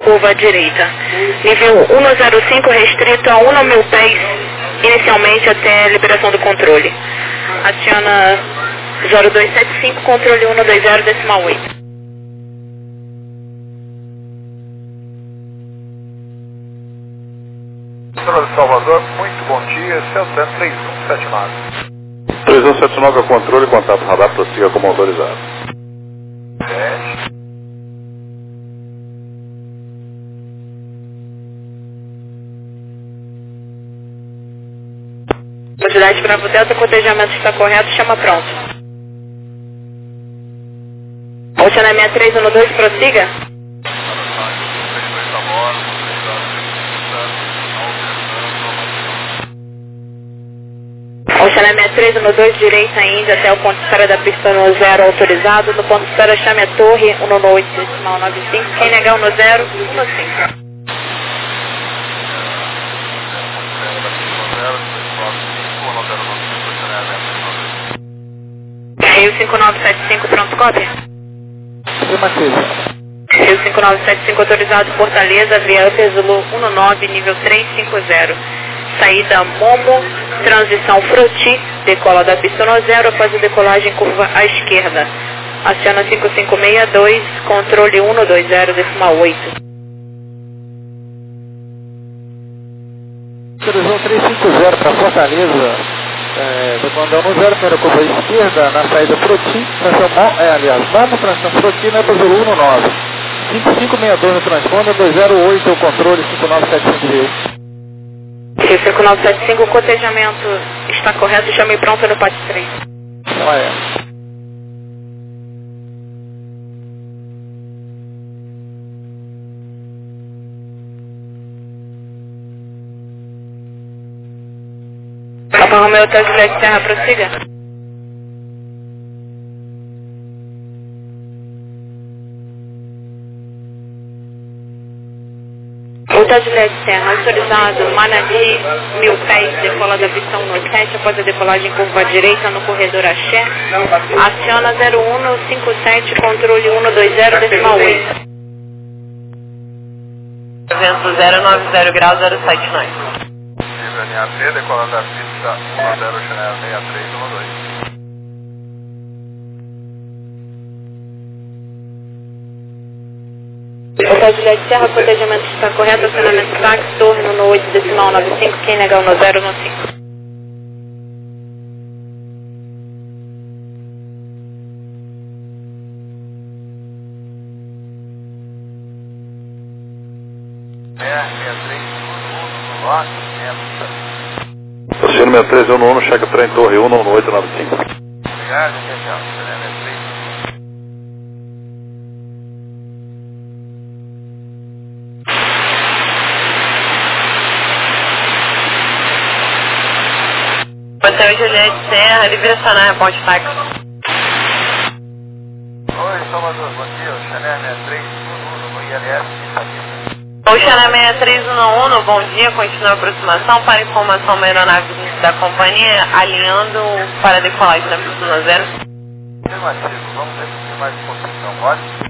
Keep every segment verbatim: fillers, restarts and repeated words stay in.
Curva à direita. Nível cento e cinco restrito a um mil pés, inicialmente até a liberação do controle. Aciona zero dois sete cinco, controle cento e vinte, decimal oito. Senhora de Salvador, muito bom dia, Celtan três um sete nove. três um sete nove é o controle, contato radar, prossiga como autorizado. dez. Quantidade Bravo Delta, cotejamento está correto, chama pronto. Oceana sessenta e três doze, prossiga. Oceana sessenta e três doze, direita ainda até o ponto de espera da pista no zero autorizado. No ponto de espera chame a torre cento e oito, decimal noventa e cinco. Quem negar o no zero, cento e cinco. Rio cinco nove sete cinco, pronto, cópia? Rio cinco nove sete cinco autorizado, Fortaleza, via Upper Zulu dezanove, nível trezentos e cinquenta. Saída Momo, transição Froti, decola da pista no zero, após a decolagem curva à esquerda. Aciona cinco cinco seis dois, controle cento e vinte, decimal oito. Autorizou trezentos e cinquenta para Fortaleza. É, decomandão no zero, primeira curva à esquerda, na saída Froti, transição, é, aliás, Momo, transição Froti, na Upper Zulu dezanove. cinco cinco seis dois no transponder, dois zero oito, o controle cinco nove sete cinco Rio. Rio cinco nove sete cinco, o cotejamento está correto, chame pronto no P A T três. Não é. Papa Romeo Hotel Juliette Serra, prossiga. Hotel Juliette Serra, autorizado, Manati, mil pés, decola da pista cento e sete, após a decolagem curva à direita no corredor Axé. Aciona zero um cinco sete, controle cento e vinte, decimal oito. Vento zero nove zero graus, zero sete nove. N A P, decolando da pista um zero Chanel sessenta e três doze. Hotel Juliette Serra, cotejamento está correto, acionamento táxi, torre no oito, decimal noventa e cinco, quem negar o no zero, no cinco. Oceano sessenta e três um um, chega trem torre cento e oito noventa e cinco. Obrigado, atenção, sessenta e três. Hotel Juliette Serra, livre acionar, reporte táxi. Oi, Salvador, bom dia, o Chanel sessenta e três no I L S de Itabira. O Chanel sessenta e três um um, bom dia, continua a aproximação para informação uma aeronave da companhia, alinhando para decolagem na pista no zero. Afirmativo, vamos ver se tem mais informação, pode?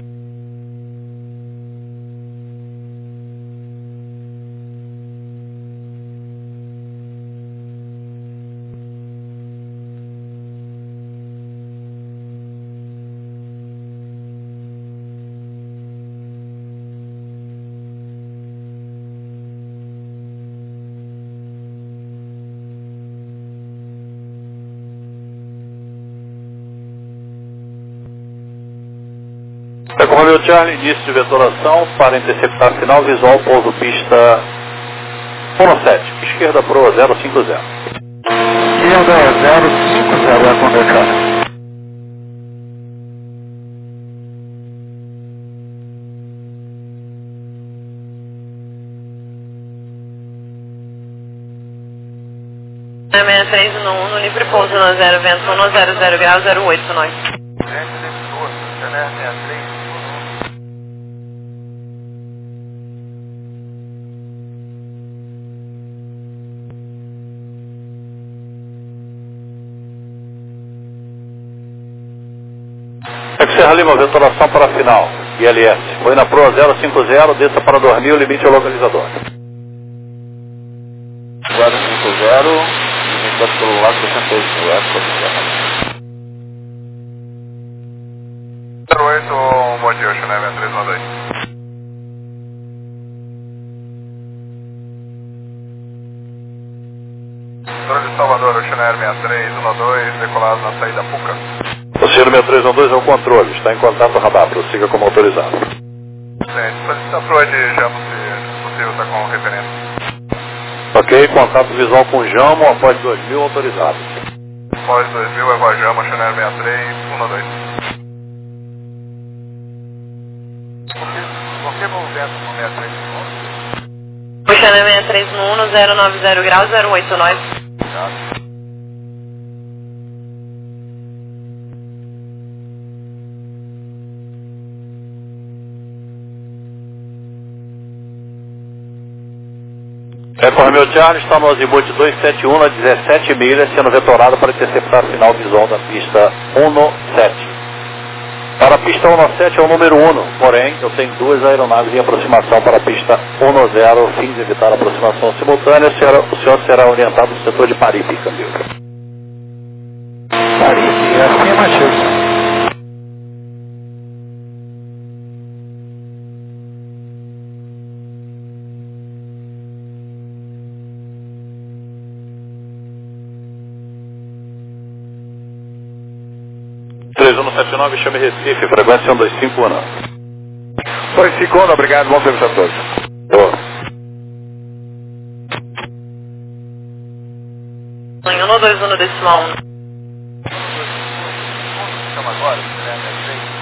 Tá com o Romeo Charlie, início de vetoração para interceptar sinal visual, pouso pista sete, esquerda proa zero cinco zero. Esquerda zero cinco zero, é a Romeo Charlie. sessenta e três um um, no livre pouso no zero, vento um zero zero graus, zero oito nove. Gente defensor, Chanel sessenta e três. É que Serra Lima, vetoração para a final. I L S. Foi na Proa zero cinco zero, desça para dormir, o limite é o localizador. zero cinco zero, limite do celular sessenta e oito, é zero oito, bom dia, Chanel sessenta e três nove dois. Centro de Salvador, Chanel sessenta e três um dois, decolado na saída Puca. O senhor sessenta e três um dois é o controle, está em contato radar, prossiga como autorizado. Sim, solicita a proa de Jamo se possível, está com referência. Ok, contato visual com Jamo, após dois mil autorizado. Após dois mil, é com Jamo, Chanel sessenta e três um dois. Confirma o vento no sessenta e três um um. O Chanel sessenta e três no um, zero nove zero graus, zero oito nove. Obrigado. É, Romeo Charlie, está no azimuth duzentos e setenta e um a dezessete milhas, sendo vetorado para interceptar final visual da pista dezessete. Para a pista dezessete é o número um, porém eu tenho duas aeronaves em aproximação para a pista dez, a fim de evitar a aproximação simultânea. O senhor, o senhor será orientado no setor de Paripe, câmbio. Paripe, assim é Matheus. três um sete nove, chame Recife, frequência um dois cinco um. Foi segundo, obrigado, bom serviço a todos. Em um dois um decimal um. Chama agora, né?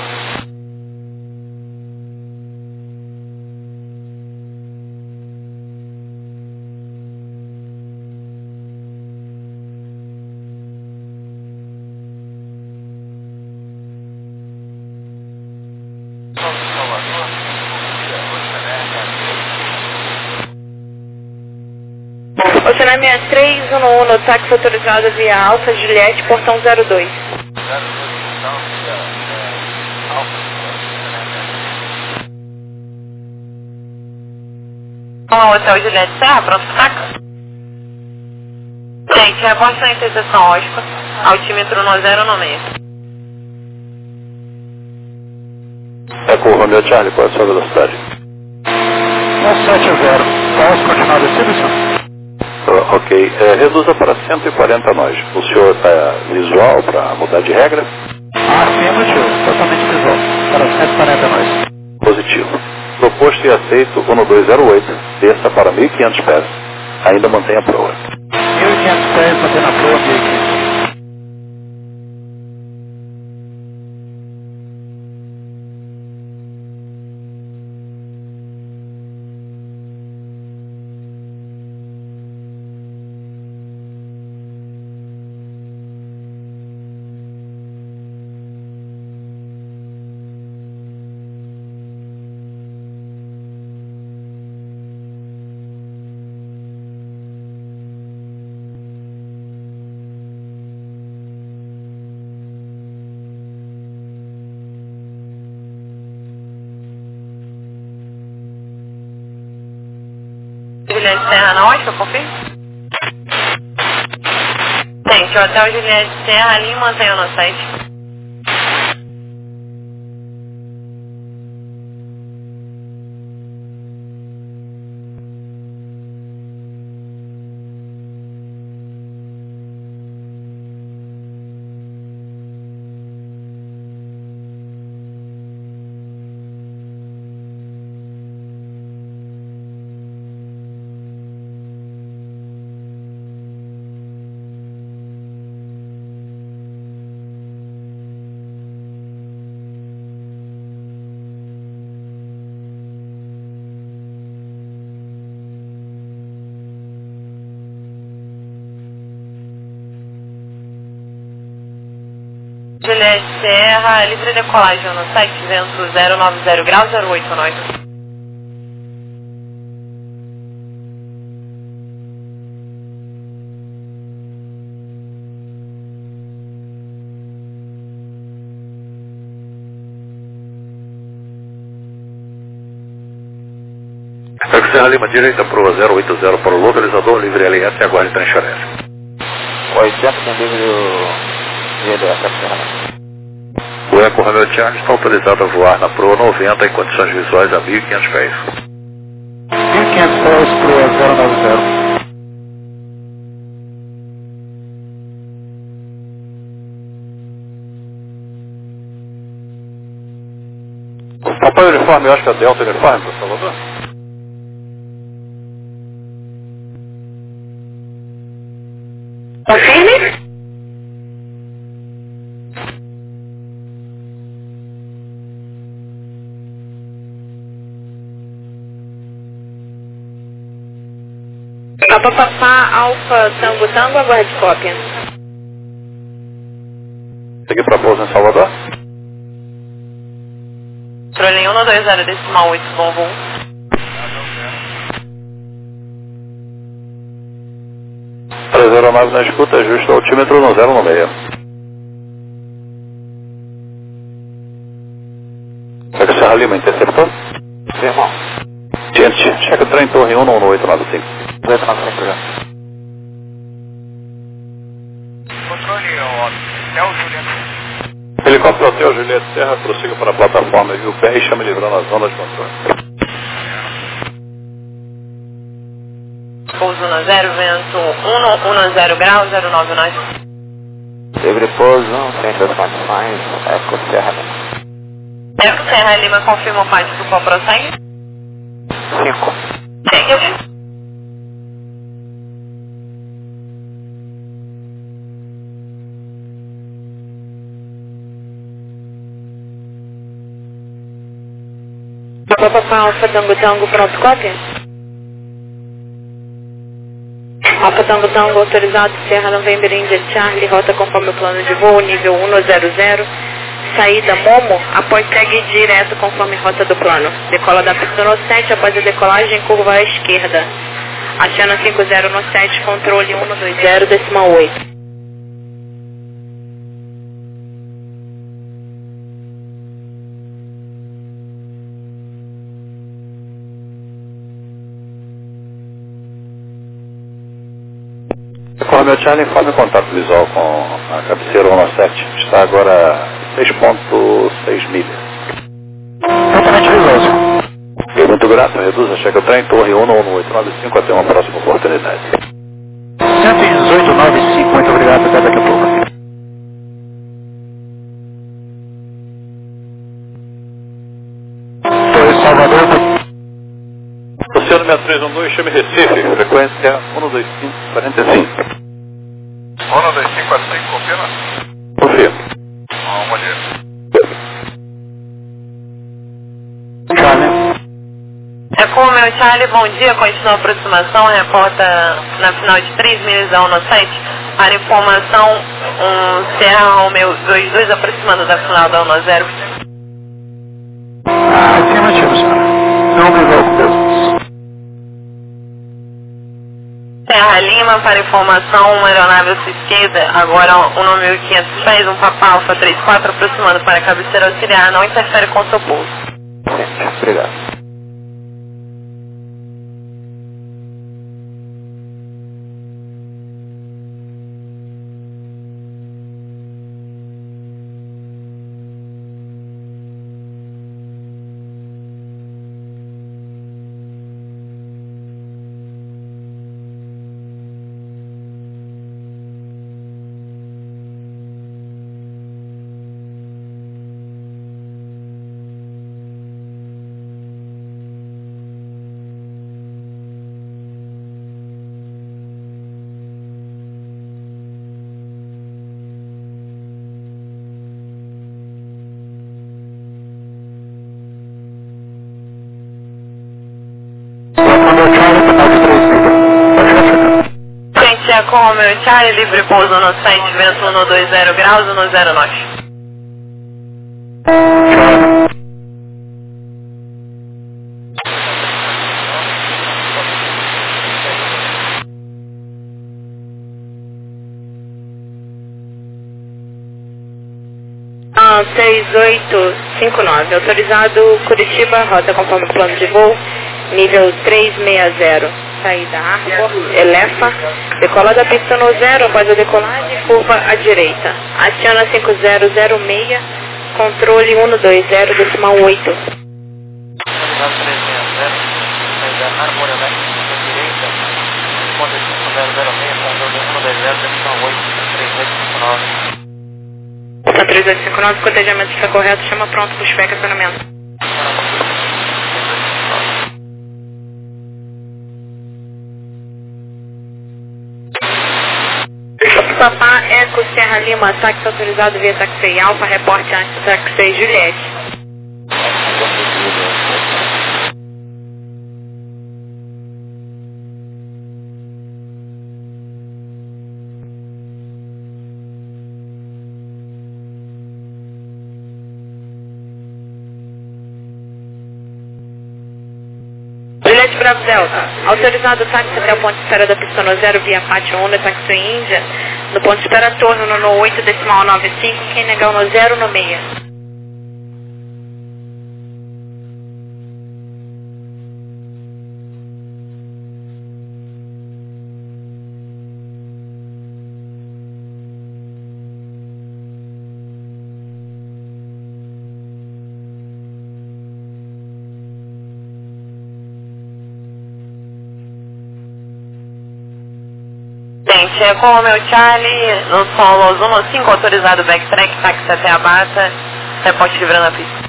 Oceana sessenta e três um um, no táxi autorizado via Alfa Juliette, portão zero dois. Olá, Hotel Juliette Serra, pronto para táxi? Gente, reporte na interseção Oscar, altímetro no zero no meio. É com o Romeo Charlie, qual é a sua velocidade? um sete zero. Posso continuar descido, senhor? Uh, ok, é, reduza para cento e quarenta nós. O senhor está visual para mudar de regra? Ah, sim, Matheus. Totalmente visual. Para cento e quarenta nós. Positivo. Proposto e aceito, um dois zero oito, desça para mil e quinhentos pés. Ainda mantém a proa. mil e quinhentos pés, mantendo a proa, mil e quinhentos. Juliette Serra na Oscar, confirma? Gente, o Hotel Juliette Serra ali mantém o nosso site. Juliette Serra, livre decolagem no site, vento zero nove zero graus, zero oito nove. Pega Serra Lima, direita pro zero oito zero para o localizador, livre L S e aguarde Trancharese. oitenta tem livre o G D S Serra Lima. O Eco Romeo Charlie está autorizado a voar na Proa noventa em condições visuais a mil e quinhentos pés. mil e quinhentos pés Proa zero nove zero. Papai Uniforme, eu acho que é Delta Uniforme, por Salvador. Confirme. Papa Papá Alfa Tango Tango, aguarde cópia. Seguir para pouso em Salvador. Trolling um dois zero decimal oito, bom voo. três zero nove na escuta, ajusta o altímetro no zero no meio. Pega Serra Lima, interceptor. Sim, irmão. Gente, checa o trem torre um no oito nove cinco. oito nove cinco já. Controle, é o Juliano. Helicóptero Hotel Juliette Serra, prossiga para a plataforma Viu Pé e chame livrando a zona de controle. Pouso no zero, vento um zero grau, zero nove nove. Livre pouso, centro das condições, Eco Serra Lima. Eco Serra Lima confirma o parte do qual prossegue? cinco. Segue. Papapá Alfa Tango Tango, pronto, cópia? Alfa Tango Tango autorizado, Serra November India Charlie, rota conforme o plano de voo, nível um zero zero, saída Momo, após segue direto conforme rota do plano. Decola da pista no sete, após a decolagem, curva à esquerda. Aciona cinco zero no sete, controle um dois zero decimal oito. Romeo Charlie, informe o contato visual com a cabeceira um sete. Está agora seis ponto seis milhas. Totalmente visual. E muito grato, reduza, chega o trem, torre um no oito nove cinco, até uma próxima oportunidade. cento e dezoito, nove cinco, muito obrigado, até daqui a pouco. Torre Salvador. Oceano seis três um dois, chame Recife, frequência um dois cinco quatro cinco. um dois cinco quatro cinco, confirma? Confirma. Ah, bom dia. Charlie. É com o meu Charlie, bom dia, continua a aproximação, reporta na final de três milhas a um sete. Para informação, um Serra Romeo dois dois aproximando da final da um zero. Ah, afirmativo, senhora. Não visual com Deus. Serra Lima, para informação, uma aeronave à sua esquerda, agora um mil e quinhentos pés, um Papa Alfa trinta e quatro aproximando para a cabeceira auxiliar, não interfere com o seu pouso. Sim, obrigado. Gente, é com o meu Charlie, livre pouso no site, vento um dois zero graus, um zero nove. Ah, seis oito cinco nove, autorizado Curitiba, rota conforme plano de voo, nível trezentos e sessenta, saída Arbor, Elefa, decola da pista no zero, após a decolagem, curva à direita. Aciona cinco zero zero seis, controle cento e vinte, decimal oito. Autorizado trezentos e sessenta, saída Arbor, Elefa, pista direita, responde cinco zero zero seis, controle cento e vinte, decimal oito, três oito cinco nove. Tá três oito cinco nove, cotejamento está correto, chama pronto para o spec acionamento. Papá Eco Serra Lima, táxi autorizado via taxi Alfa, reporte antes taxi Juliette. Juliette Bravo Delta, autorizado táxi até o ponto de espera da pista no zero via Pátio Uno, táxi Índia, no ponto de espera torno no, no oito decimal nove cinco, quem negar no zero no meia. Gente, é com o meu Charlie, no solo Zona cinco, autorizado backtrack, táxi até a Bata, reporte livrando a pista.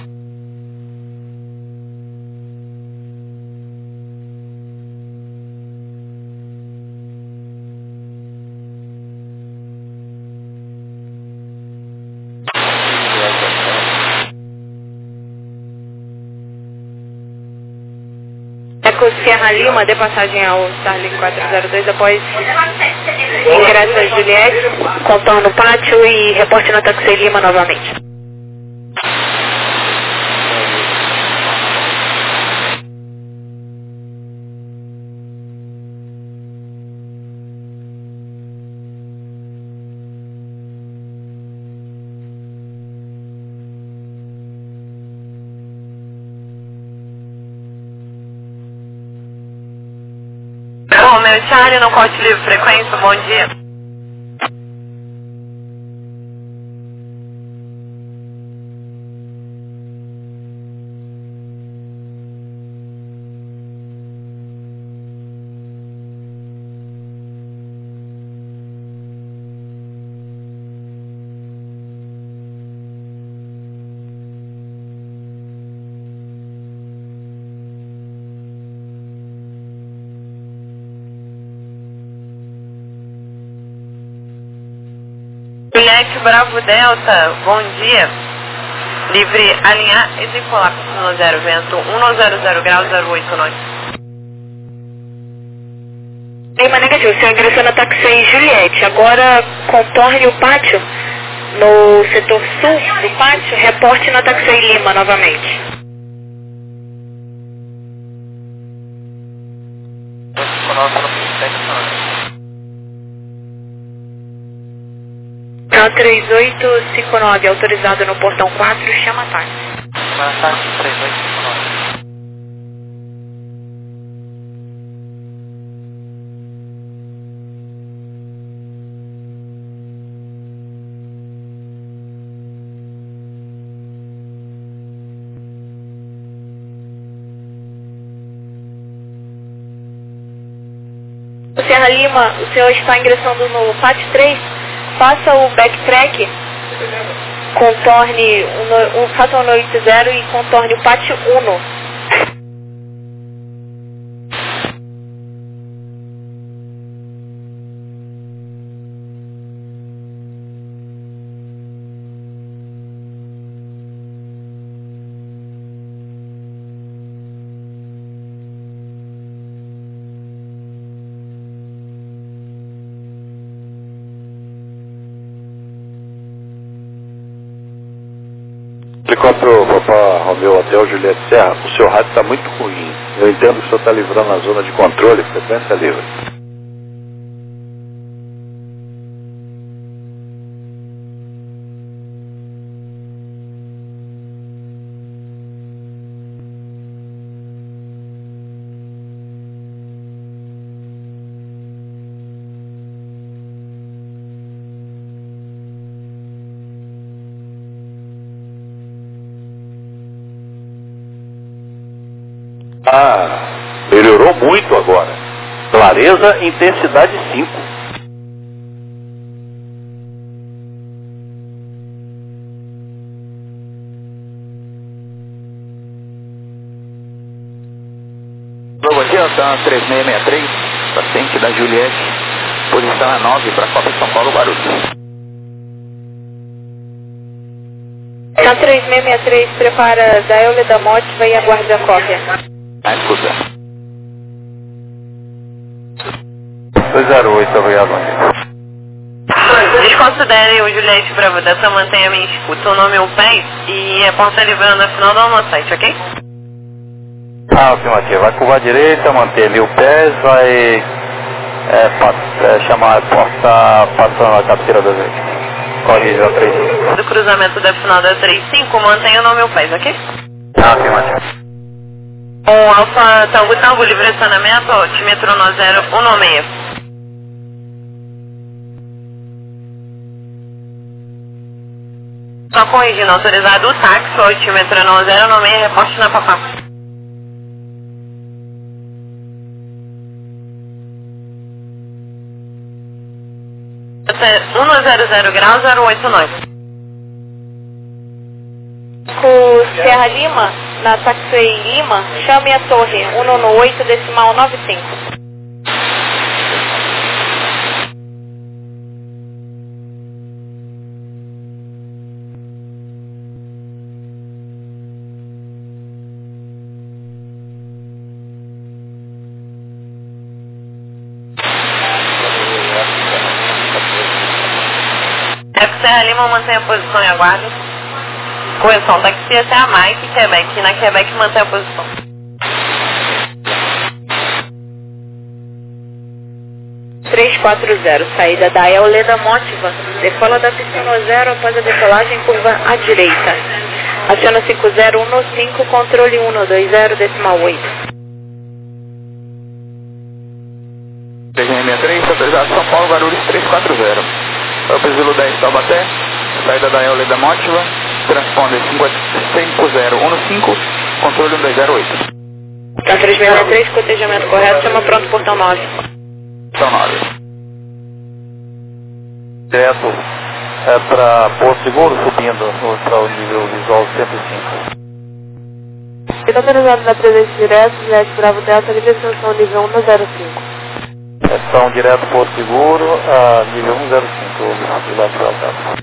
Eco Sierra Lima, dê passagem ao Starlink quatro zero dois após ingresso a Juliette, contorno pátio e reporte na taxi Lima novamente. Bom, meu Charlie, no corte livre frequência, bom dia. Juliette Bravo Delta, bom dia. Livre alinhar e decolar no zero, vento um zero zero graus zero oito nove. Lima negativo, o senhor ingressou na taxi Juliette. Agora contorne o pátio no setor sul do pátio, reporte na taxi Lima novamente. três oito cinco nove, autorizado no portão quatro, chama táxi. Táxi três oito cinco nove. Serra Lima, o senhor está ingressando no pátio três? Faça o backtrack, contorne, um, um, faça um oito zero e contorne o pátio um. Helicóptero Papá Romeu Hotel Juliette Serra, o seu rádio está muito ruim. Eu entendo que o senhor está livrando a zona de controle, frequência livre. Ah, melhorou muito agora. Clareza, intensidade cinco. Bom dia, Altan três seis seis três, paciente da Juliette, posição é nove para a Copa São Paulo Guarulhos. Tá três seis seis três, prepara da Eule da Motiva e aguarde a cópia. Ah, escuta. dois zero oito, obrigado, amigo. Desconsidere o Juliette Bravo Delta, mantenha a minha escuta, o nome é o P E S e reporta livrando a final do almoçante, ok? Ah, afirmativo. Vai curvar a direita, manter ali o pés, vai é, pa, é, chamar, porta, passando a cabeceira da vez. Corrige a três cinco. Do cruzamento da final da três cinco, mantenha o nome e o P E S, ok? Ah, afirmativo. O Alfa Tango Tango, livre estacionamento, altímetro um zero um seis. Só corrigindo, autorizado o táxi, altímetro um zero um seis, reporte na Papá. um zero zero grau zero oito nove. Com Serra Lima, na Taxway Lima, chame a torre um nove oito decimal nove cinco. Serra Lima, mantém a posição e aguarde. Correção, táxi até a Mike, Quebec. Na Quebec, mantém a posição. três quatro zero, saída da Euleda Motiva. Decola da pista zero após a decolagem, curva à direita. Aciona cinco zero um cinco, controle um dois zero decimal oito. três seis seis três, autorizado São Paulo Guarulhos três quatro zero. Zulu dez Taubaté, saída da Euleda Motiva, transponder cinco zero um cinco, controle um dois zero oito. Tá três seis seis três, cotejamento correto, chama pronto portão nove. Portão nove. Direto é para Porto Seguro, subindo para o nível visual cento e cinco. Está autorizado na presença direta, Juliette Bravo Delta, livre extensão nível um zero cinco. Estão direto Porto Seguro, a nível um zero cinco, o Juliette Bravo Delta.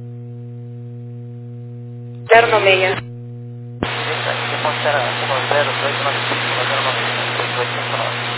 zero no meia. Você considera um zero dois nove cinco, um zero nove cinco, dois cinco nove.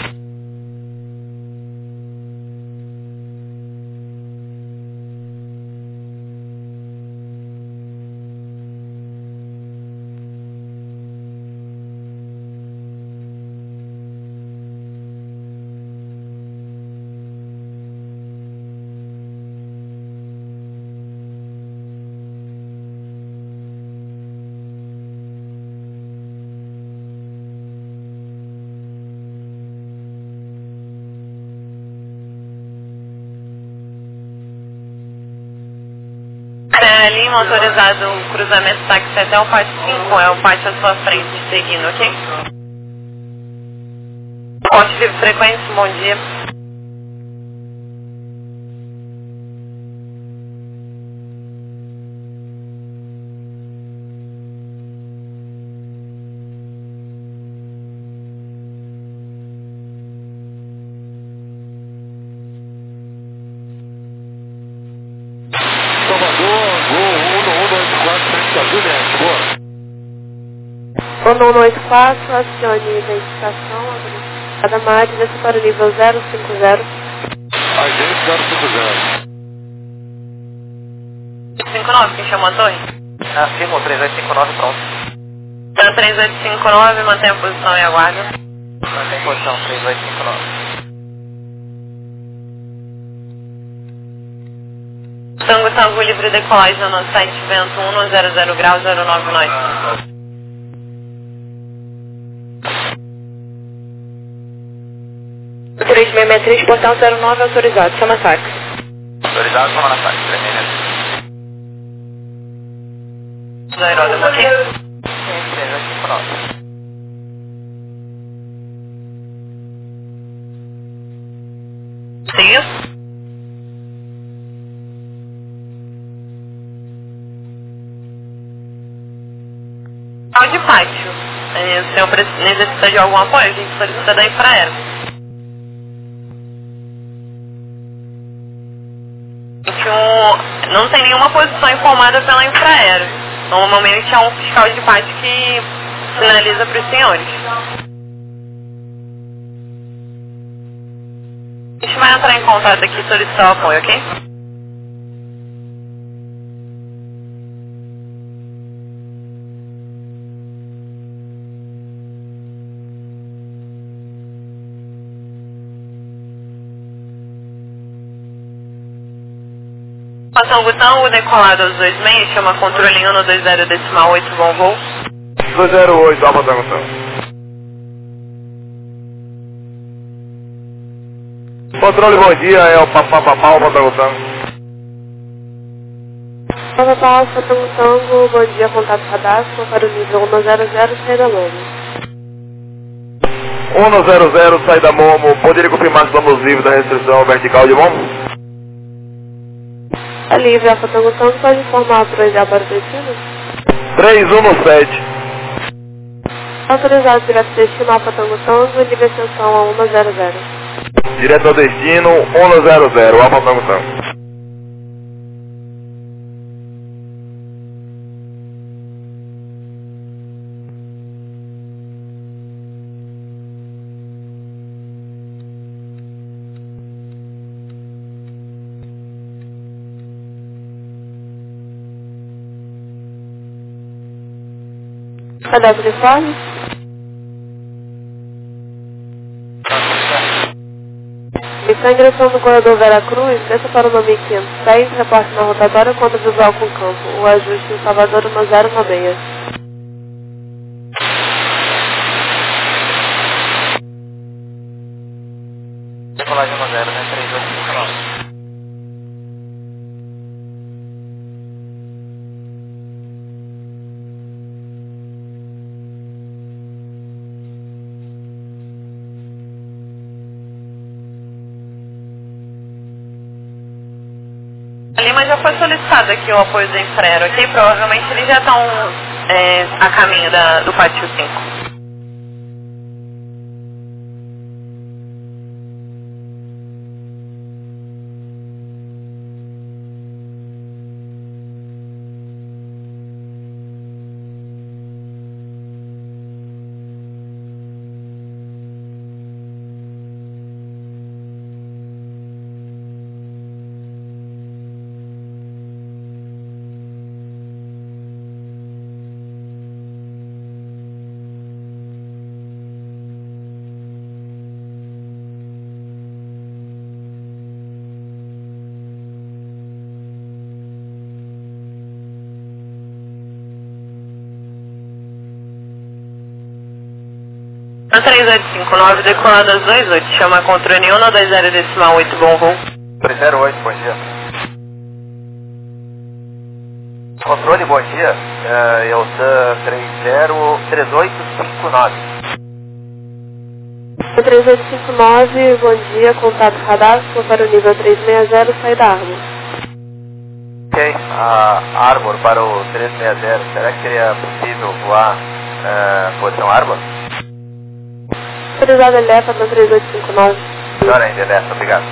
Lima, autorizado o cruzamento táxi até o pátio cinco, é o pátio à sua frente, seguindo, ok? Ponte livre frequência, bom dia. um um dois quatro, acione a identificação, cada margem desce para o nível zero cinco zero. Agente zero cinco zero. cinco nove, quem chamou a torre? Ah, firmou, três oito cinco nove, pronto. Então, três oito cinco nove, mantém a posição e aguarda. Mantém posição, três oito cinco nove. Tango Tango livre decolagem no nosso site, vento um zero zero grau zero nove nove. três seis seis três, portão zero nove, autorizado, chama táxi. Autorizado, chama na táxi, três seis seis. Do aeródromo aqui. três oito cinco nove. Isso. De pátio. É, o senhor necessita de algum apoio? A gente solicita da Infraero. Um, não tem nenhuma posição informada pela Infraero. Normalmente é um fiscal de pátio que sinaliza para os senhores. A gente vai entrar em contato aqui e solicitar o apoio, ok? Passando Tango, decolado aos dois meios, chama controle um no dois zero decimal oito, bom voo. dois zero oito, Alfa Tango Tango. Controle, bom dia, é o Papapá, Alfa Tango Tango. Papapá, Alfa Tango Tango, bom dia, contato cadastro para o nível um zero zero, saída Momo. um zero zero, saída Momo, poderia confirmar se estamos livres da restrição vertical de Momo? Tá livre, Alfa Tango Tango, pode informar para o para o destino? três um no sete. Autorizado direto destino, Alfa Tango Tango, livre extensão a um zero zero. Direto ao destino, um zero zero, Alfa Tango Tango. Cadê o telefone? Está ingressando no corredor Veracruz, desça para o nome quinhentos e seis, reporte na rotatória quando visual com campo. O ajuste em Salvador um zero um seis. Decolagem um zero, né? três oito cinco nove. A Lima já foi solicitado aqui o apoio do Infraero, ok? Provavelmente eles já estão é, a caminho da, do pátio cinco. Na três oito cinco nove, decolado às dois oito, chama controle um no dois zero decimal oito, bom voo. três zero oito, bom dia. Controle, bom dia. É o três zero três oito cinco nove. três oito cinco nove, bom dia, contato cadastro para o nível trezentos e sessenta, saída Armor. Ok, a Arbor para o trezentos e sessenta, será que seria possível voar uh, posição Arbor? Autorizado Elefa no três oito cinco nove. Melhor ainda, Elefa, obrigado.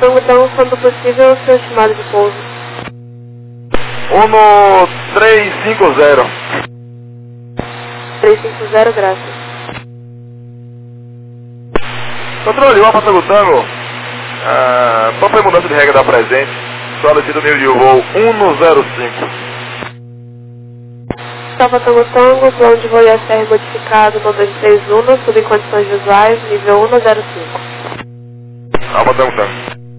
Tango Tango, quando possível, o seu estimado de pouso. um três cinco zero. três cinco zero, graças. Controle um, Alfa Tango Tango. Ah, qual foi a mudança de regra da presente? Solicito o nível de voo um zero cinco. Alfa Tango Tango, plano de voo I F R modificado no dois três um, sob condições visuais, nível um zero cinco. Alfa Tango Tango.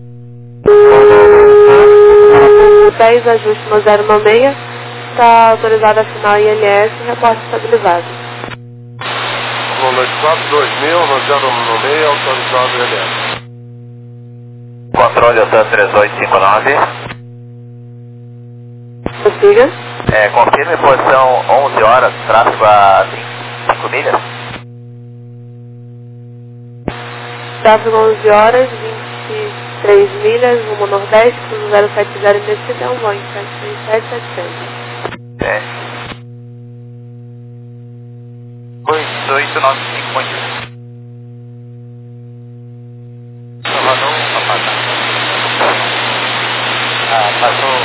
dez, ajuste no zero nove seis, está autorizado a assinar I L S e reporte estabilizado. Volante quatro dois mil, no zero nove seis, autorizado I L S. Controle Otan três oito cinco nove. Prossiga. É, confirme posição onze horas, tráfego a cinco milhas. Tráfego onze horas, vinte e três milhas, rumo nordeste, cruzo zero sete zero indeciso, é um Boeing sete três sete setecentos. É. oito oito nove cinco ponto um. Salvador, Papai. Ah, passou.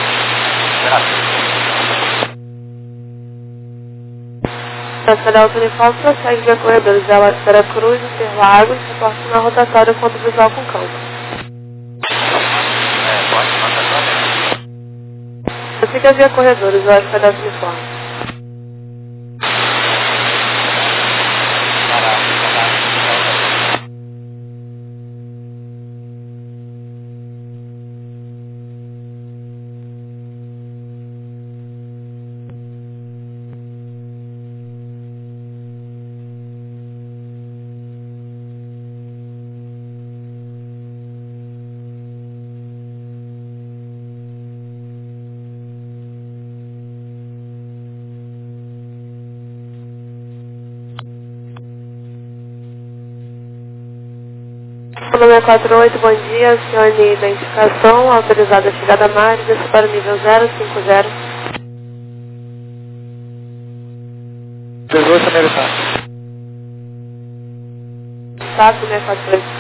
A Federal Uniforme prossegue via corredores de Veracruz, Interlagos, reporte na rotatória quando visual com campo. É, pode mandar pra mim. Prossiga via corredores, o Federal Uniforme. Nome quatro oito, bom dia, acione identificação, autorizada a chegada a mar, desce para o nível zero cinco zero. dezoito americano. Sapo, seis quatro oito.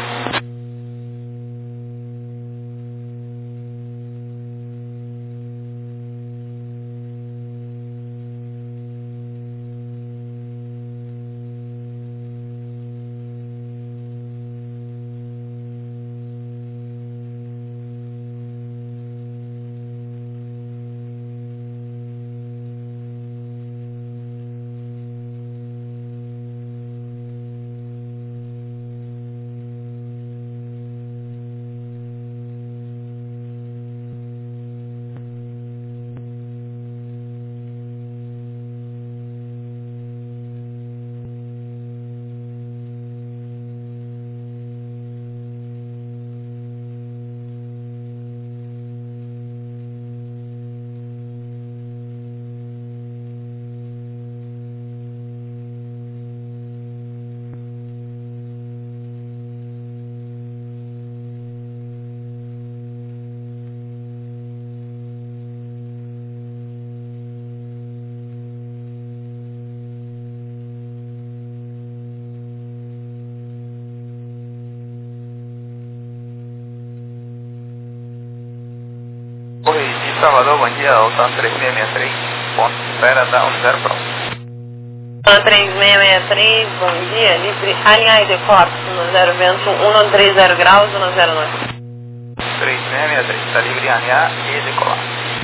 Oi, de Salvador, bom dia, Otan três seis seis três, ponto de espera da um zero Pro. Otan três seis seis três, bom dia, livre, alinhar e decote, no zero vento, um três zero graus, no zero nove. três seis seis três, está livre, alinhar e decolar.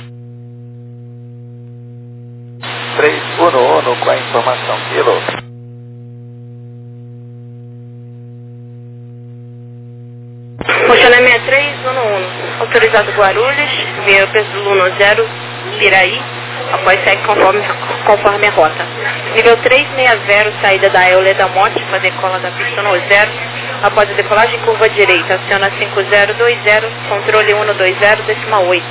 três um um com a informação, kilo. Funcionamento sessenta e três, um um, autorizado Guarulhos, via peso Luna zero, Piraí, após segue conforme, conforme a rota. Nível três seis zero, saída da Eulé da Morte para decola da pista no zero, após a decolagem curva direita, aciona cinco zero dois zero, controle um dois zero, decimal oito.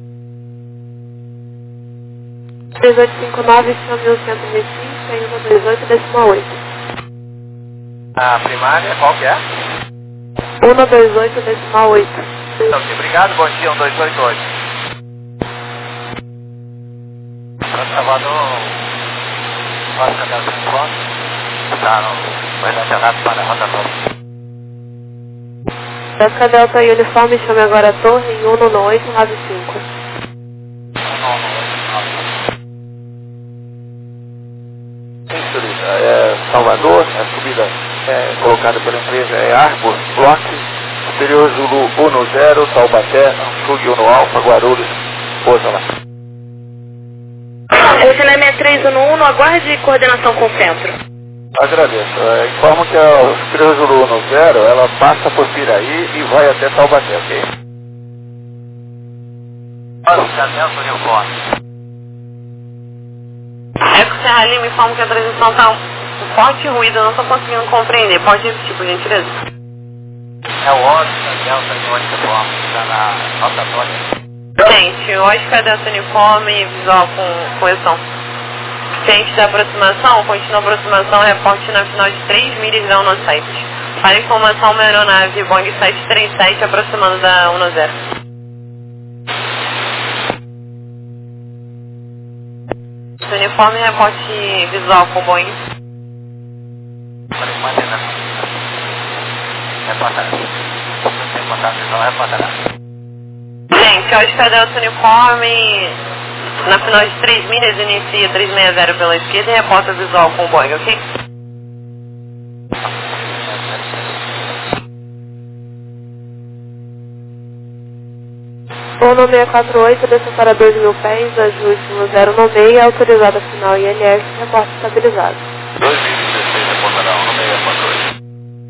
três oito cinco nove, mil cento e Recife, em um dois oito, decimal oito. A primária, qual que é? um dois oito, decimal oito. Então, obrigado, bom dia, um dois oito oito. Para Salvador, pode cadê o encontro? Está no, vai dar chegado para a rotatória. Pesca Delta Uniforme, chame agora a torre em um nove oito nove cinco. Sim, senhorita. É Salvador, a subida é, colocada pela empresa é Arbor Block, Superior Zulu um zero, Taubaté, Sul Uno Alfa, Guarulhos, pousa lá. Oceané sessenta e três um um, aguarde coordenação com o centro. Agradeço. É, informo que a Superior Zulu um zero, ela passa por Piraí e vai até Taubaté, ok? Eco Serra Lima, informo que a transmissão está um forte ruído, eu não estou conseguindo compreender. Pode repetir, por gentileza? É o Oscar Delta Uniforme, está na rotatória. Gente, Oscar Delta Uniforme, visual com correção. Ciente da aproximação, continua a aproximação, reporte na final de três milhas da UNOSITE. Para informação, uma aeronave Boeing sete três sete aproximando da um zero. Uniforme, reporte visual com Boeing. Gente, Oscar Delta Uniforme, na final de três milhas, inicia trezentos e sessenta pela esquerda e reporta visual com Boeing, ok? Ono seis quatro oito, desça para dois mil pés, ajuste no zero nove seis, autorizada final I L S, reporte estabilizado. dois mil e dezesseis, reportará um seis quatro oito.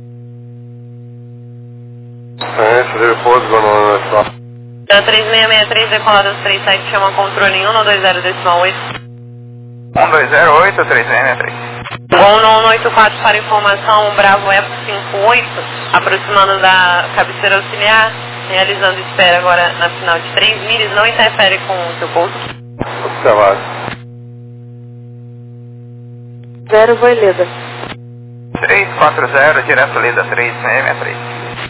É, esse repouso, Gono, é só. três seis seis três, decolada três sete, chama controle em um dois zero decimal oito. um dois zero oito, três seis seis três. um oito quatro para informação, Bravo Eco cinco oito, aproximando da cabeceira auxiliar, realizando espera agora na final de três milhas, não interfere com o seu pouso. Observado. Zero, Voileda. três quatro zero, direto Leda três seis seis três.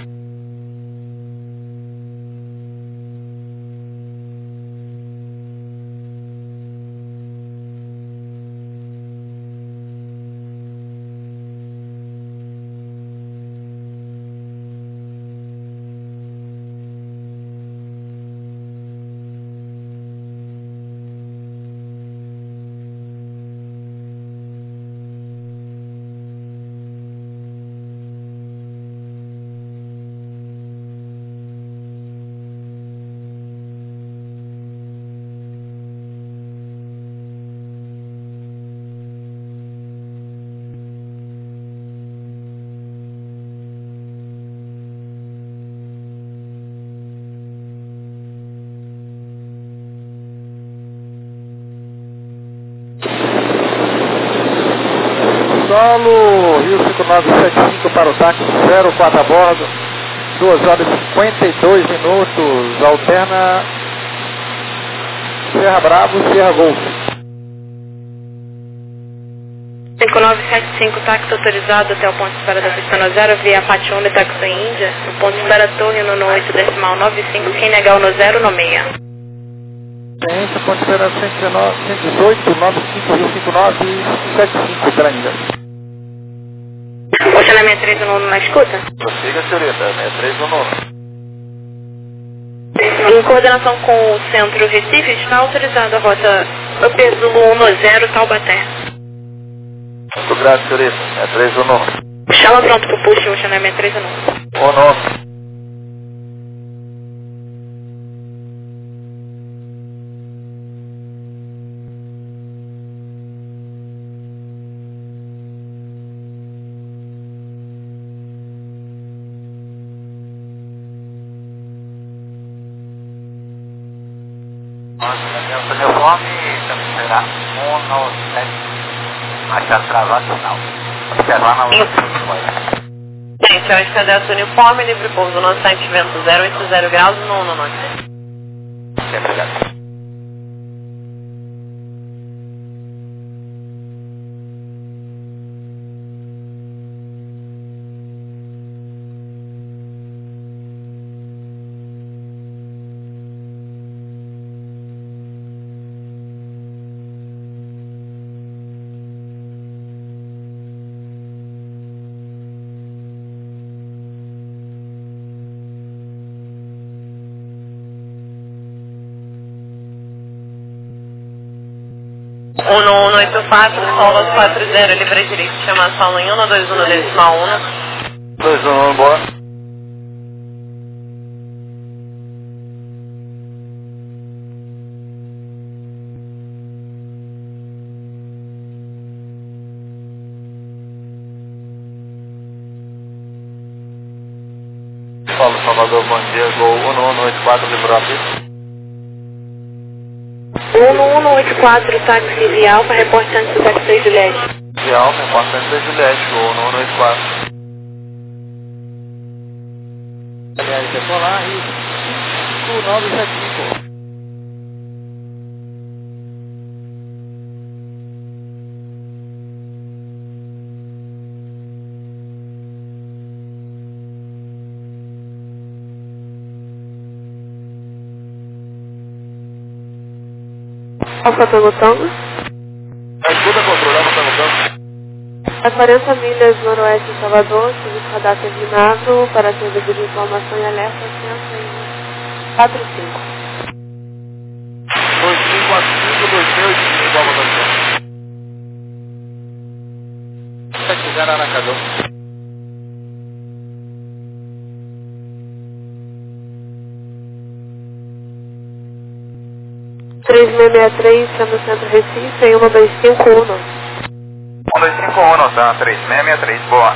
Solo, Rio cinco nove sete cinco para o táxi zero quatro a bordo, duas horas e cinquenta e dois minutos, alterna Serra Bravo, Serra Golf. cinco nove sete cinco, táxi autorizado até o ponto de espera da pista zero, via Pachon de táxi Índia, no ponto de espera torre no oito decimal nove cinco, quem negar o no zero no seis. Ciência, ponto de espera cento e dezoito, nove cinco, Rio cinco nove sete cinco, pela Índia. Oceané sessenta e três um um na escuta? Prossiga, senhorita, sessenta e três um um. Em coordenação com o centro Recife, está autorizada a rota Upper Zulu um zero Taubaté. Muito grato, senhorita, sessenta e três um um. Chama pronto para o push, Oceané sessenta e três um um. O nome. Uniforme, será um nove sete, marcha atrasada final. Observar na outra. Gente, a escadete uniforme, livre pouso no site, vento zero oito zero graus, no no noite. Obrigado. um um oito quatro, solo quatro zero, livre direito, chama solo em um dois um decimal um. dois um, boa. Paulo Salvador, bom dia, gol um um oito quatro, livrou a pista. um um oito quatro, táxi de Alfa, reportante do táxi de Juliette. De Alfa, reportante da Juliette, gol um um oito quatro. Aliás, decolar e cinco nove sete cinco. Alfa perguntando. Escuta, controle, Alfa perguntando. A quarenta milhas noroeste de Salvador, serviço radar terminado para serviço de informação e alerta cento e quatro cinco. dois cinco quatro cinco, dois seis, igual a votação. sete zero Aracaju. três seis seis três, chama o Centro Recife, em um dois cinco um. um dois cinco um, tá? três seis seis três, boa.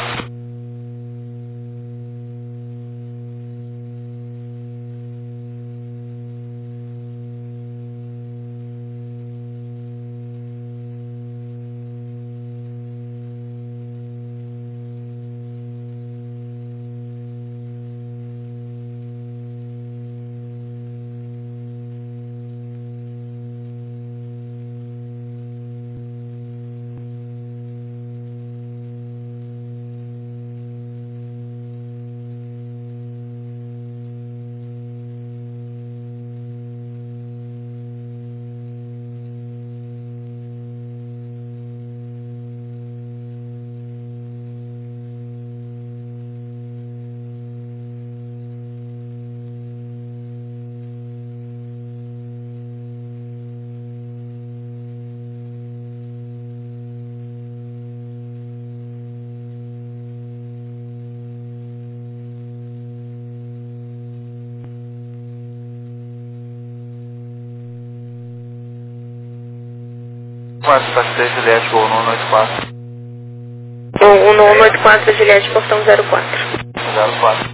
quatro, taxi Juliette, gol um um oito quatro. um um oito quatro, Juliette, portão zero quatro. zero quatro.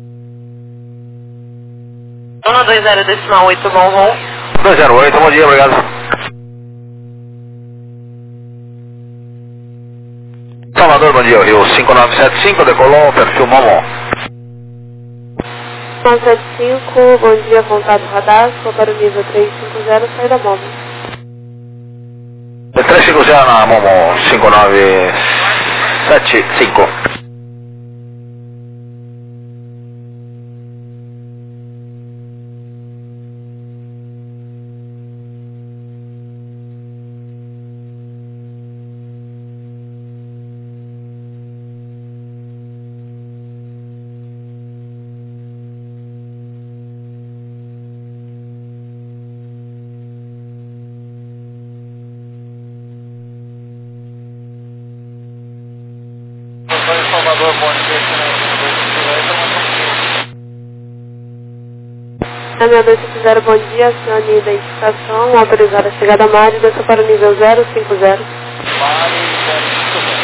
um dois zero decimal oito, bom voo. dois zero oito, bom dia, obrigado. Salvador, bom dia, Rio cinco nove sete cinco, decolou, perfil Momo. nove sete cinco, bom dia, contato radar, sou para o nível três cinco zero, saída Momo. três cinco zero na Momo cinco nove sete cinco. Salvador, bom dia, Caminhão dois cinco zero, bom dia, acione identificação, autorizada a chegada a Mari, desça para o nível zero cinco zero. Mari zero cinco zero.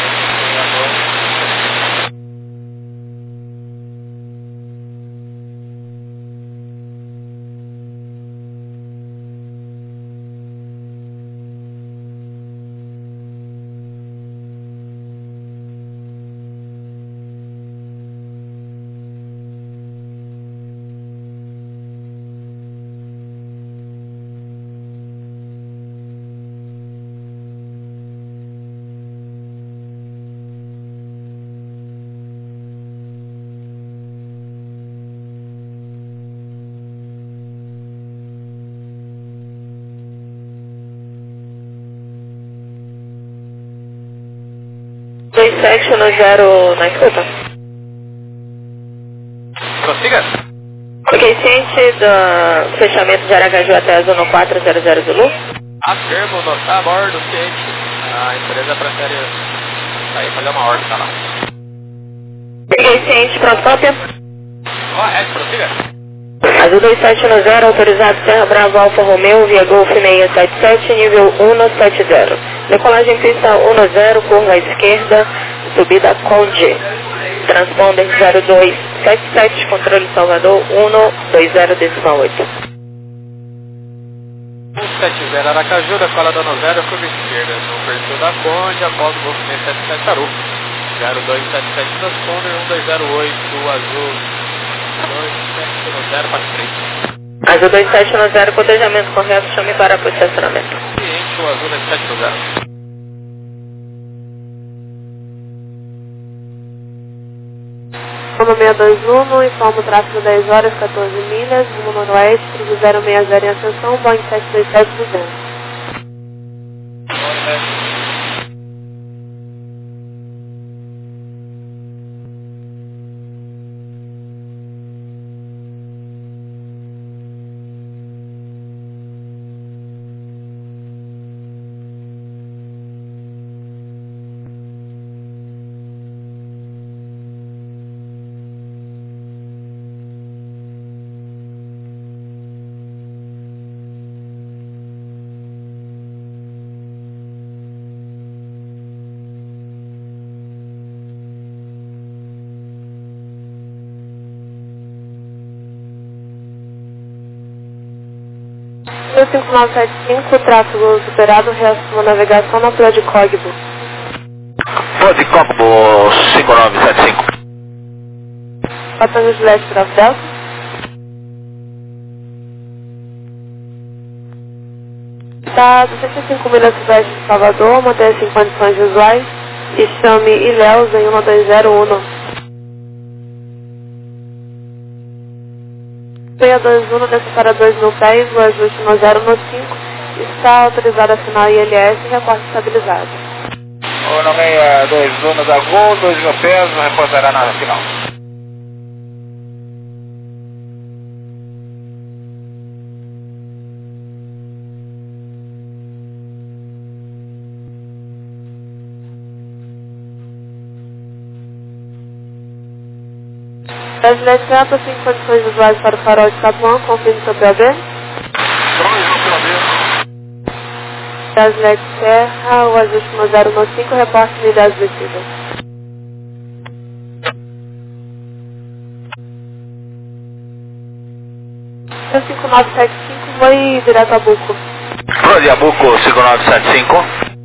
dois sete no zero na escuta. Prossiga. Ok, ciente do fechamento de Aracaju até a zona quatro zero zero Zulu. Afirmo, tá a bordo, ciente. A empresa prefere sair fazer uma ordem, tá lá. Peguei ciente, pronto, cópia. Correto, prossiga. Azul dois sete um zero, autorizado Serra Bravo Alfa Romeo, via Golf seiscentos e setenta e sete, nível cento e setenta. Decolagem pista dez, curva à esquerda, subida Conde. Transponder zero dois sete sete, controle Salvador cento e vinte, decimal oito. cento e setenta Aracaju, decola dano zero, curva esquerda, no perfil da Conde, após o Golf seiscentos e setenta e sete Taru. zero dois sete sete Transponder um dois zero oito, azul dois sete um zero quatro três. Azul dois sete um zero, cotejamento correto, chame para posicionamento. Ciente, o azul dois sete um zero. Rumo seiscentos e vinte e um, informa o tráfego dez horas, quatorze milhas, rumo noroeste, cruze zero seis zero em ascensão, Boeing sete dois sete duzentos. cinco nove sete cinco, tráfego superado, reação navegação na Playa de Cogbo. Playa de Cogbo cinco nove sete cinco. Patangas de Leste para Delta. Está a duzentas e cinco milhas sudeste de Salvador, mantenha-se em condições visuais e chame Ilhéus em um dois zero um. seiscentos e vinte e um, desce para dois mil pés, o ajuste no zero no cinco, está autorizado a assinar I L S e reporte estabilizado. O nome é dois um da Gol, dois mil pés, reportará na final. Presidente Delta, cinco condições visuais para o farol de Tapuã, confirme seu P O B. Presidente Serra, o ajuste no zero no cinco, reporte milhas descidas. cinco nove sete cinco, foi direto a Buco. Playa de Abuco cinco nove sete cinco.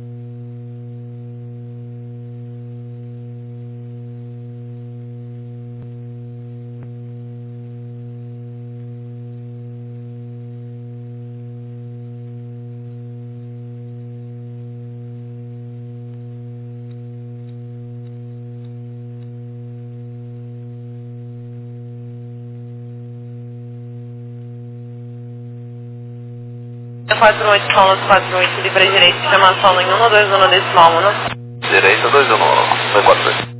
quatro oito, Paulo quatro oito, livre direito, chama solo em um dois um decimal um. Direita dois um um, dois quatro dois.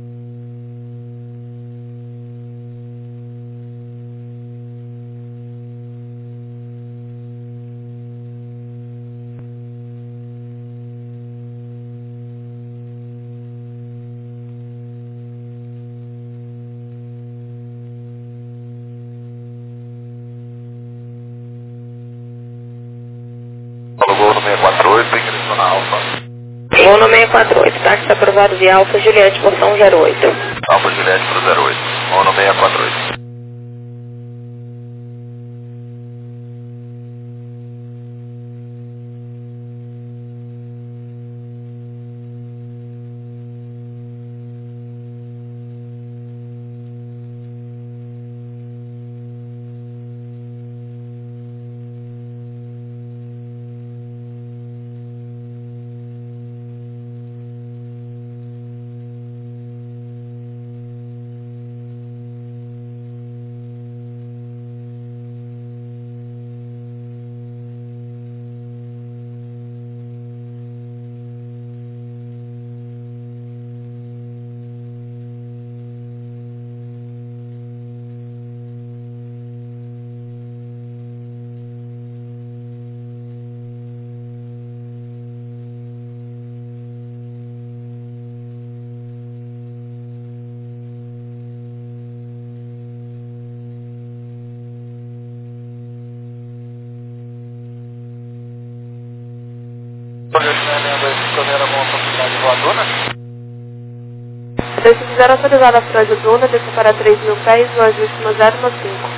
Gol no seiscentos e quarenta e oito, ingressou na Alfa. Gol no seiscentos e quarenta e oito, táxi aprovado via Alfa Juliette, porção zero oito. Alfa Juliette para o zero oito. Gol no seiscentos e quarenta e oito. escolher alguma possibilidade voadora? dois cinco zero autorizada a Freud Duna, desça para três mil pés, o ajuste no zero no cinco.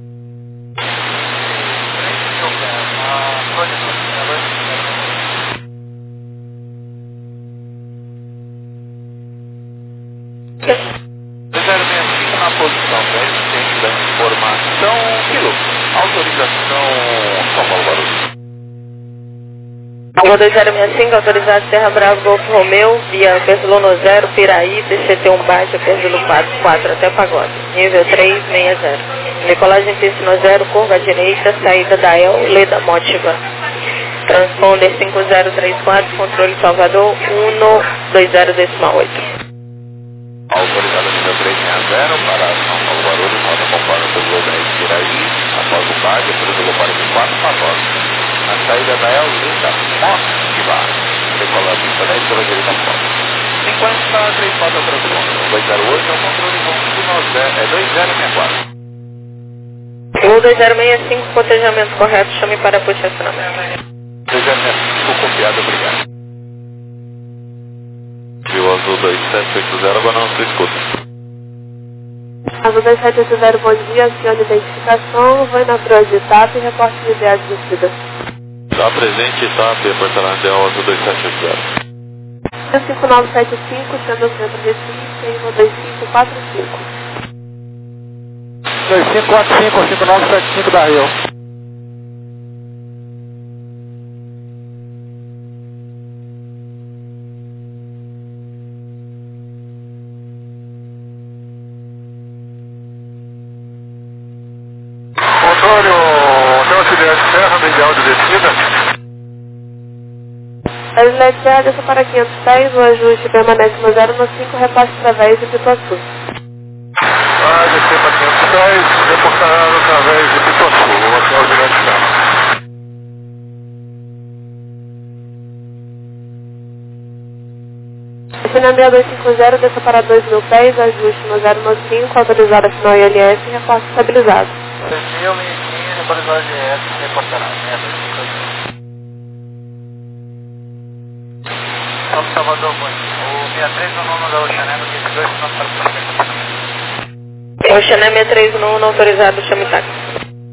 zero seis cinco na posição dez, ciente da informação, quilo, autorização São Paulo Guarulhos. Alô dois zero seis cinco, autorizado Serra Bravo Golf Romeu, via Perzulono zero, Piraí, D C T um Baixa, Perzulo quatro quatro até Pagode, nível três seis zero. Decolagem Piscino zero, curva à direita, saída da El, Leda Mótiva. Transponder cinco zero três quatro, controle Salvador, um dois zero decimal oito. Autorizada nível três seis zero para São Paulo Guarulhos, roda conforme o Perzulo dez Piraí, após o Baixa, Perzulo quarenta e quatro, Pagode. Na saída da El, Leda Mótiva. Decola a pista dez pela direita fora. cinquenta, três quatro transponder, dois zero oito é o controle com é dois zero seis quatro. O dois zero seis cinco, cotejamento correto, chame para posicionamento. dois zero seis cinco, copiado, obrigado. Viu azul dois sete oito zero, agora não se escuta. Azul dois sete oito zero, bom dia, acione identificação, vai na Freud etapa e reporte de viagem de descida. Está presente, está, departamento é o azul dois sete oito zero. cinco nove sete cinco, chama o centro Recife, um dois cinco quatro cinco. dois cinco quatro cinco, cinco nove sete cinco da Rio. Antônio, tem um acidente Serra, medial de descida. A Islet Serra desça para quinhentos pés, o ajuste permanece no zero no cinco, repasse através de Pituaçu. Vai descer para quinhentos pés, reportará através de Pituaçu, o hotel de Islet Serra. Descendo seis dois cinco zero, desça para dois mil pés, ajuste no zero no cinco, autorizado final I L S e repasse estabilizado. dois mil e quinze, autorizado I L S, reportará. Salve Salvador, bom. O sessenta e três no nono da Oceanema, vinte e dois, não para o prospecto. Oceanema sessenta e três no nono, autorizado, chame táxi.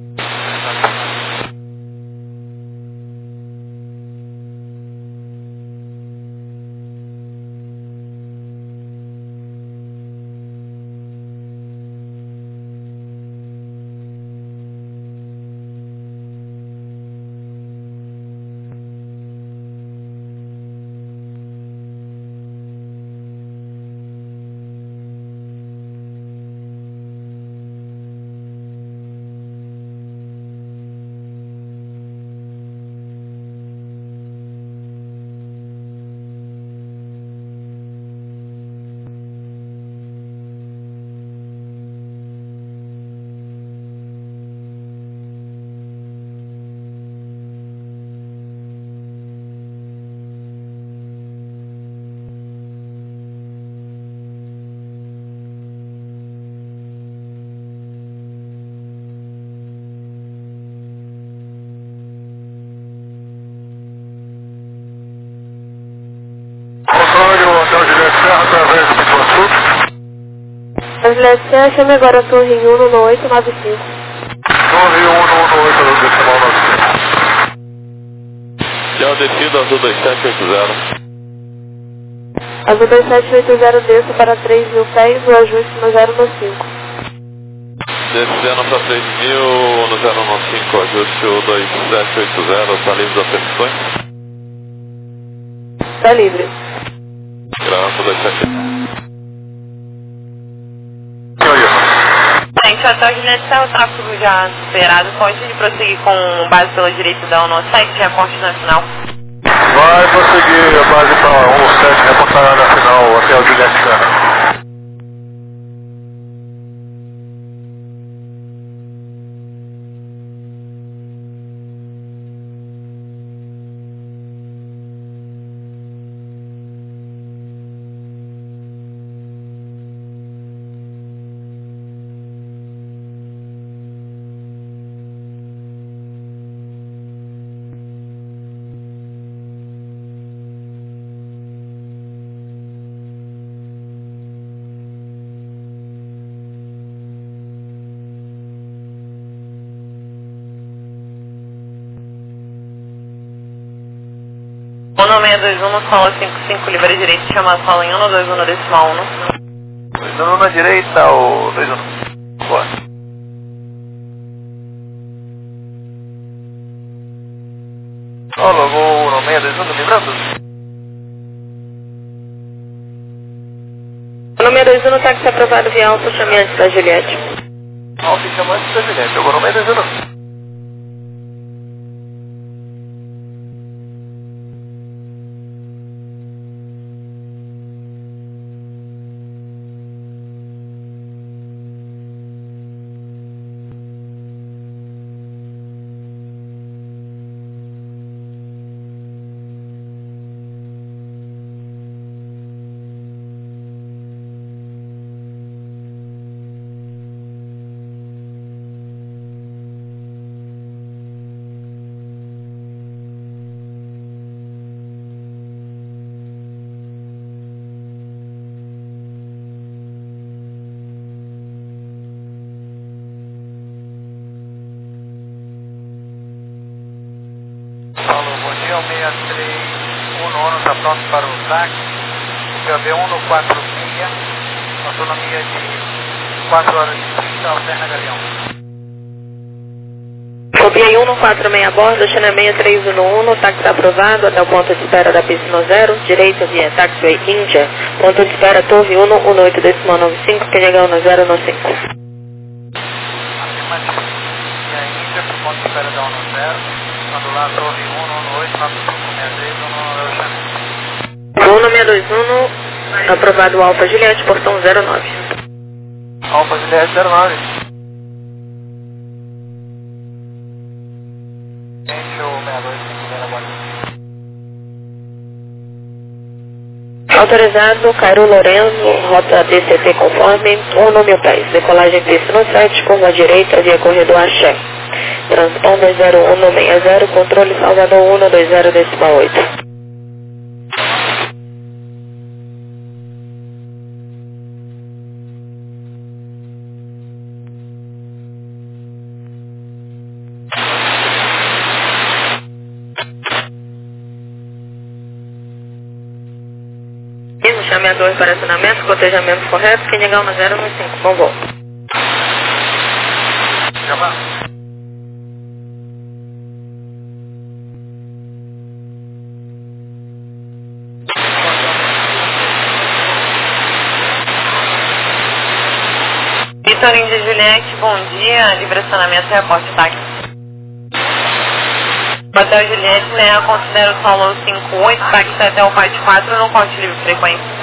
Islet Serra, chame agora a torre em um no oito nove cinco. Torre um no oito no decimal nove cinco. Já descido azul dois sete oito zero. Azul dois sete oito zero, desça para três mil pés, o ajuste no zero no cinco. Descendo para três mil no zero no cinco, ajuste o dois sete oito zero, está livre das opções? Está livre. Grava dois sete. Gente, o hotel de Netcel, o tráfego já superado, pode prosseguir com base pela direita da U N O sete, reporte nacional. Vai prosseguir a base para um sete, reportará na final, hotel de Netcel. um seis dois um, sola cinco cinco, livre direito, chama sola em um dois um decimal um. dois um na direita ou dois um? Boa. Solo um seis dois um, librando. um seis dois um, táxi aprovado via Alfa, chame antes da Juliette. Alfa chama antes da Juliette, jogou um seis dois um. seis três um nono está pronto para o táxi, P B um no quatro seis, autonomia de quatro horas e trinta, alterna Galeão. Copiei um no quatro seis a bordo, China seis três um no um, táxi aprovado até o ponto de espera da pista no zero, direita via Taxiway Índia, ponto de espera Torre um, um oito decimal nove cinco, que chegou no zero no cinco. Afirmativo. Via Índia, para o ponto de espera da um no zero, quando lá Torre um, um oito, nove cinco seis três, um no um seis dois um, aprovado Alfa Juliette, portão zero nove. Alfa Juliette zero nove. Autorizado, Cairo Lorenzo, rota D C T conforme, um mil pés, decolagem pista no sete, curva à direita, via corredor Axé. Transponder zero um seis zero, controle Salvador um dois zero decimal oito. Chame a dois para acionamento, cotejamento correto, quem chegar no zero no cinco, bom voo. Chama. Vitor Índia Juliette, bom dia, livre acionamento, reporte táxi. Hotel Juliette, né, eu considero o solo cinco oito, táxi até o parte quatro, não corte livre frequência.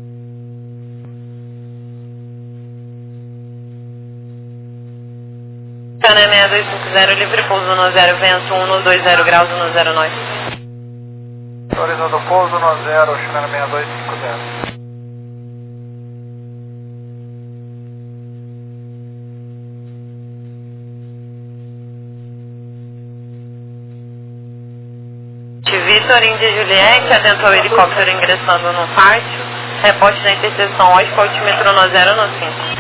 China seis dois cinco zero, livre pouso no zero, vento um dois zero graus no zero nove. Autorizado pouso no zero, China seis dois cinco zero. Vitor Índia Juliette, atento ao helicóptero ingressando no pátio, reporte da interseção Osco, altímetro no zero no cinco.